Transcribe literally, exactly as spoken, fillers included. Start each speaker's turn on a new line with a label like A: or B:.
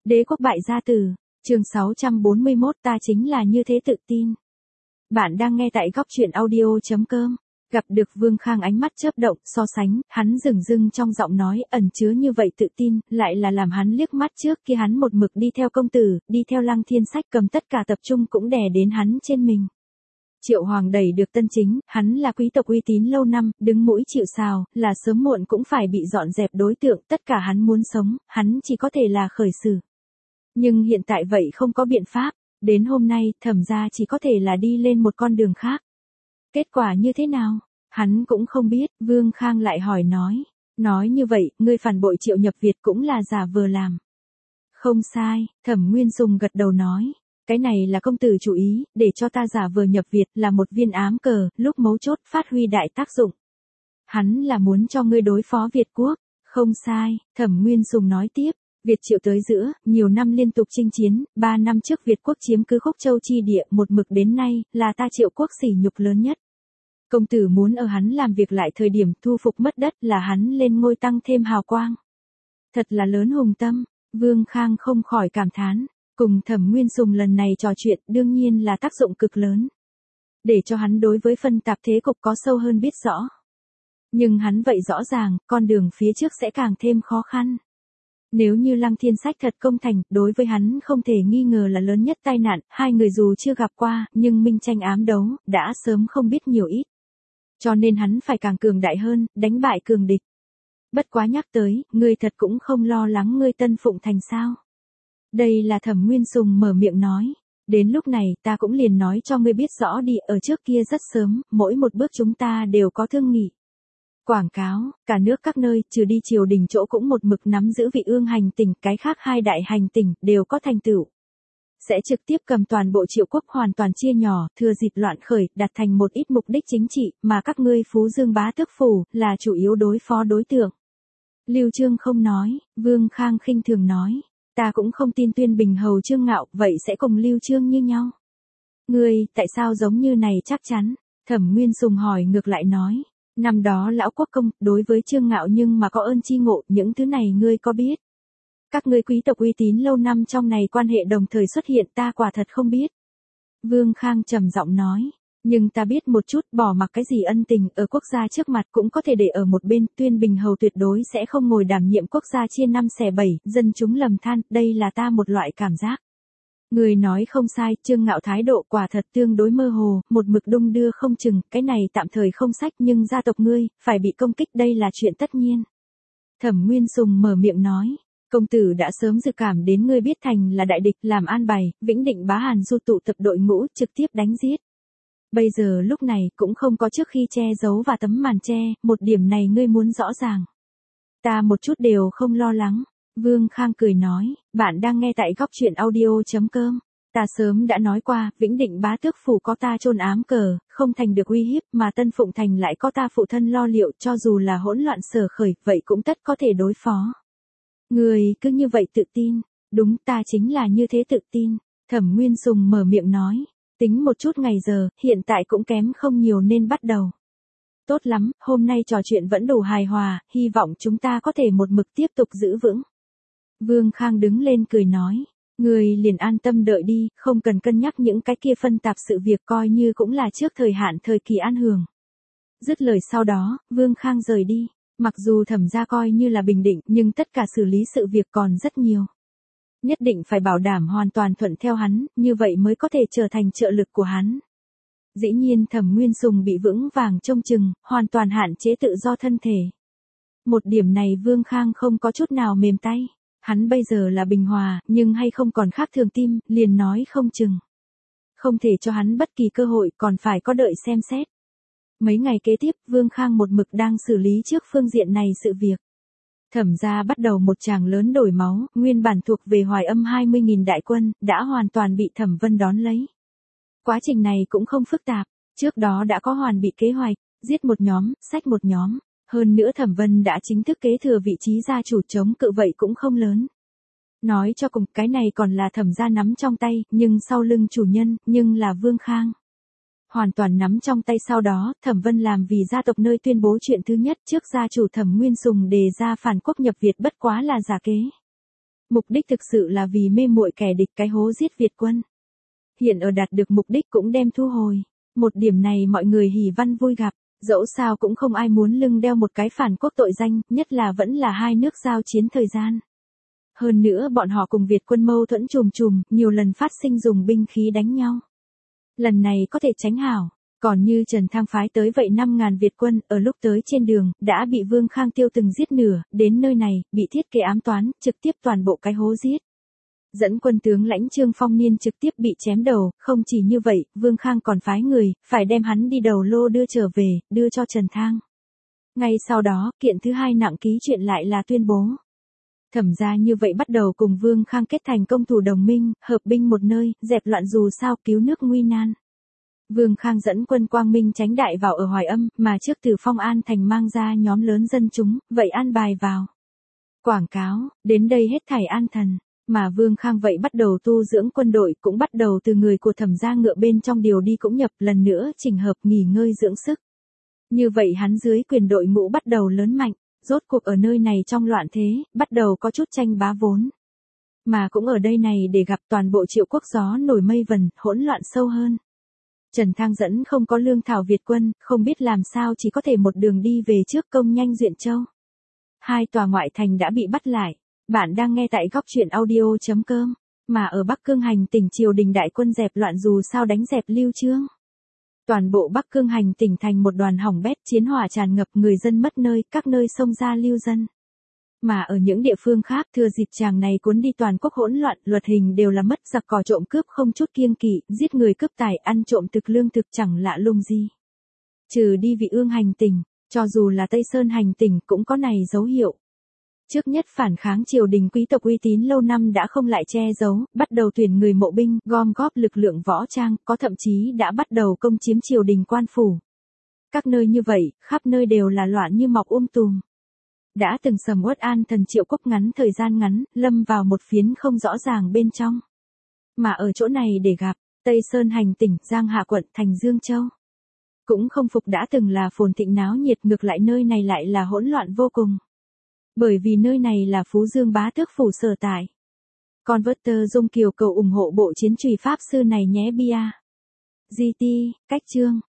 A: Đế quốc bại gia tử, chương sáu trăm bốn mươi mốt ta chính là như thế tự tin. Bạn đang nghe tại góc truyện audio chấm com. Gặp được Vương Khang ánh mắt chớp động, so sánh, hắn dửng dưng trong giọng nói ẩn chứa như vậy tự tin, lại là làm hắn liếc mắt trước kia hắn một mực đi theo công tử, đi theo Lăng Thiên Sách cầm tất cả tập trung cũng đè đến hắn trên mình. Triệu Hoàng đẩy được Tân Chính, hắn là quý tộc uy tín lâu năm, đứng mũi chịu sào, là sớm muộn cũng phải bị dọn dẹp đối tượng, tất cả hắn muốn sống, hắn chỉ có thể là khởi xử. Nhưng hiện tại vậy không có biện pháp, đến hôm nay Thẩm gia chỉ có thể là đi lên một con đường khác. Kết quả như thế nào? Hắn cũng không biết, Vương Khang lại hỏi nói. Nói như vậy, ngươi phản bội Triệu Nhập Việt cũng là giả vờ làm. Không sai, Thẩm Nguyên Sùng gật đầu nói. Cái này là công tử chủ ý, để cho ta giả vờ nhập Việt là một viên ám cờ, lúc mấu chốt phát huy đại tác dụng. Hắn là muốn cho ngươi đối phó Việt quốc. Không sai, Thẩm Nguyên Sùng nói tiếp. Việt Triệu tới giữa, nhiều năm liên tục chinh chiến, ba năm trước Việt quốc chiếm cứ Khúc Châu chi địa một mực đến nay, là ta Triệu quốc sỉ nhục lớn nhất. Công tử muốn ở hắn làm việc lại thời điểm thu phục mất đất là hắn lên ngôi tăng thêm hào quang. Thật là lớn hùng tâm, Vương Khang không khỏi cảm thán, cùng Thẩm Nguyên Sùng lần này trò chuyện đương nhiên là tác dụng cực lớn. Để cho hắn đối với phân tạp thế cục có sâu hơn biết rõ. Nhưng hắn vậy rõ ràng, con đường phía trước sẽ càng thêm khó khăn. Nếu như Lăng Thiên Sách thật công thành, đối với hắn không thể nghi ngờ là lớn nhất tai nạn, hai người dù chưa gặp qua, nhưng minh tranh ám đấu, đã sớm không biết nhiều ít. Cho nên hắn phải càng cường đại hơn, đánh bại cường địch. Bất quá nhắc tới, ngươi thật cũng không lo lắng ngươi Tân Phụng Thành sao. Đây là Thẩm Nguyên Sùng mở miệng nói. Đến lúc này ta cũng liền nói cho ngươi biết rõ đi, ở trước kia rất sớm, mỗi một bước chúng ta đều có thương nghị. Quảng cáo, cả nước các nơi, trừ đi triều đình chỗ cũng một mực nắm giữ vị ương hành tỉnh, cái khác hai đại hành tỉnh, đều có thành tựu. Sẽ trực tiếp cầm toàn bộ Triệu quốc hoàn toàn chia nhỏ, thừa dịp loạn khởi, đặt thành một ít mục đích chính trị, mà các ngươi Phú Dương bá tước phủ, là chủ yếu đối phó đối tượng. Lưu Trương không nói, Vương Khang khinh thường nói, ta cũng không tin Tuyên Bình hầu Trương Ngạo, vậy sẽ cùng Lưu Trương như nhau. Ngươi, tại sao giống như này chắc chắn? Thẩm Nguyên Sùng hỏi ngược lại nói. Năm đó lão quốc công, đối với Trương Ngạo nhưng mà có ơn chi ngộ, những thứ này ngươi có biết? Các ngươi quý tộc uy tín lâu năm trong này quan hệ đồng thời xuất hiện ta quả thật không biết. Vương Khang trầm giọng nói, nhưng ta biết một chút, bỏ mặc cái gì ân tình, ở quốc gia trước mặt cũng có thể để ở một bên, Tuyên Bình hầu tuyệt đối sẽ không ngồi đảm nhiệm quốc gia chia năm xẻ bảy, dân chúng lầm than, đây là ta một loại cảm giác. Người nói không sai, Trương Ngạo thái độ quả thật tương đối mơ hồ, một mực đung đưa không chừng, cái này tạm thời không sách nhưng gia tộc ngươi, phải bị công kích đây là chuyện tất nhiên. Thẩm Nguyên Sùng mở miệng nói, công tử đã sớm dự cảm đến ngươi biết thành là đại địch làm an bày, Vĩnh Định Bá Hàn Du tụ tập đội ngũ trực tiếp đánh giết. Bây giờ lúc này cũng không có trước khi che giấu và tấm màn che, một điểm này ngươi muốn rõ ràng. Ta một chút đều không lo lắng. Vương Khang cười nói, bạn đang nghe tại góc truyện audio chấm com. Ta sớm đã nói qua, Vĩnh Định bá tước phủ có ta chôn ám cờ, không thành được uy hiếp, mà Tân Phụng Thành lại có ta phụ thân lo liệu, cho dù là hỗn loạn sở khởi, vậy cũng tất có thể đối phó. Người cứ như vậy tự tin, đúng ta chính là như thế tự tin. Thẩm Nguyên Sùng mở miệng nói, tính một chút ngày giờ, hiện tại cũng kém không nhiều nên bắt đầu. Tốt lắm, hôm nay trò chuyện vẫn đủ hài hòa, hy vọng chúng ta có thể một mực tiếp tục giữ vững. Vương Khang đứng lên cười nói, người liền an tâm đợi đi, không cần cân nhắc những cái kia phân tạp sự việc coi như cũng là trước thời hạn thời kỳ an hưởng. Dứt lời sau đó, Vương Khang rời đi, mặc dù Thẩm gia coi như là bình định nhưng tất cả xử lý sự việc còn rất nhiều. Nhất định phải bảo đảm hoàn toàn thuận theo hắn, như vậy mới có thể trở thành trợ lực của hắn. Dĩ nhiên Thẩm Nguyên Sùng bị vững vàng trông chừng, hoàn toàn hạn chế tự do thân thể. Một điểm này Vương Khang không có chút nào mềm tay. Hắn bây giờ là bình hòa, nhưng hay không còn khác thường tim, liền nói không chừng. Không thể cho hắn bất kỳ cơ hội, còn phải có đợi xem xét. Mấy ngày kế tiếp, Vương Khang một mực đang xử lý trước phương diện này sự việc. Thẩm gia bắt đầu một tràng lớn đổi máu, nguyên bản thuộc về Hoài Âm hai mươi nghìn đại quân, đã hoàn toàn bị Thẩm Vân đón lấy. Quá trình này cũng không phức tạp, trước đó đã có hoàn bị kế hoạch, giết một nhóm, sách một nhóm. Hơn nữa Thẩm Vân đã chính thức kế thừa vị trí gia chủ, chống cự vậy cũng không lớn. Nói cho cùng cái này còn là Thẩm gia nắm trong tay, nhưng sau lưng chủ nhân, nhưng là Vương Khang. Hoàn toàn nắm trong tay sau đó, Thẩm Vân làm vì gia tộc nơi tuyên bố chuyện thứ nhất trước gia chủ Thẩm Nguyên Sùng đề ra phản quốc nhập Việt bất quá là giả kế. Mục đích thực sự là vì mê muội kẻ địch cái hố giết Việt quân. Hiện ở đạt được mục đích cũng đem thu hồi. Một điểm này mọi người hỉ văn vui gặp, dẫu sao cũng không ai muốn lưng đeo một cái phản quốc tội danh, nhất là vẫn là hai nước giao chiến thời gian. Hơn nữa bọn họ cùng Việt quân mâu thuẫn trùm trùm, nhiều lần phát sinh dùng binh khí đánh nhau. Lần này có thể tránh hảo, còn như Trần Thang phái tới vậy năm ngàn Việt quân, ở lúc tới trên đường, đã bị Vương Khang Tiêu từng giết nửa, đến nơi này, bị thiết kế ám toán, trực tiếp toàn bộ cái hố giết. Dẫn quân tướng lãnh Trương Phong Niên trực tiếp bị chém đầu, không chỉ như vậy, Vương Khang còn phái người, phải đem hắn đi đầu lô đưa trở về, đưa cho Trần Thang. Ngay sau đó, kiện thứ hai nặng ký chuyện lại là tuyên bố. Thẩm gia như vậy bắt đầu cùng Vương Khang kết thành công thủ đồng minh, hợp binh một nơi, dẹp loạn dù sao cứu nước nguy nan. Vương Khang dẫn quân quang minh tránh đại vào ở Hoài Âm, mà trước từ Phong An thành mang ra nhóm lớn dân chúng, vậy an bài vào. Quảng cáo, đến đây hết thảy an thần, mà Vương Khang vậy bắt đầu tu dưỡng quân đội cũng bắt đầu từ người của thẩm gia ngựa bên trong điều đi cũng nhập lần nữa chỉnh hợp nghỉ ngơi dưỡng sức. Như vậy hắn dưới quyền đội ngũ bắt đầu lớn mạnh, rốt cuộc ở nơi này trong loạn thế, bắt đầu có chút tranh bá vốn. Mà cũng ở đây này để gặp toàn bộ Triệu quốc gió nổi mây vần, hỗn loạn sâu hơn. Trần Thang dẫn không có lương thảo Việt quân, không biết làm sao chỉ có thể một đường đi về trước công nhanh Duyện Châu. Hai tòa ngoại thành đã bị bắt lại. Bạn đang nghe tại góc truyện audio chấm com, mà ở Bắc Cương hành tỉnh triều đình đại quân dẹp loạn dù sao đánh dẹp Lưu Chương. Toàn bộ Bắc Cương hành tỉnh thành một đoàn hỏng bét, chiến hỏa tràn ngập, người dân mất nơi, các nơi xông ra lưu dân. Mà ở những địa phương khác thừa dịp chàng này cuốn đi toàn quốc hỗn loạn, luật hình đều là mất giặc cò trộm cướp không chút kiêng kỵ, giết người cướp tài, ăn trộm thực lương thực chẳng lạ lùng gì. Trừ đi Vị Ương hành tỉnh, cho dù là Tây Sơn hành tỉnh cũng có này dấu hiệu. Trước nhất phản kháng triều đình quý tộc uy tín lâu năm đã không lại che giấu, bắt đầu tuyển người mộ binh, gom góp lực lượng võ trang, có thậm chí đã bắt đầu công chiếm triều đình quan phủ. Các nơi như vậy, khắp nơi đều là loạn như mọc um tùm. Đã từng sầm uất an thần Triệu quốc ngắn thời gian ngắn, lâm vào một phiến không rõ ràng bên trong. Mà ở chỗ này để gặp, Tây Sơn hành tỉnh, Giang Hạ quận, thành Dương Châu. Cũng không phục đã từng là phồn thịnh náo nhiệt, ngược lại nơi này lại là hỗn loạn vô cùng. Bởi vì nơi này là Phú Dương bá tước phủ sở tại. Converter Dung Kiều cầu ủng hộ bộ chiến trùy pháp sư này nhé bia. giê tê, cách chương.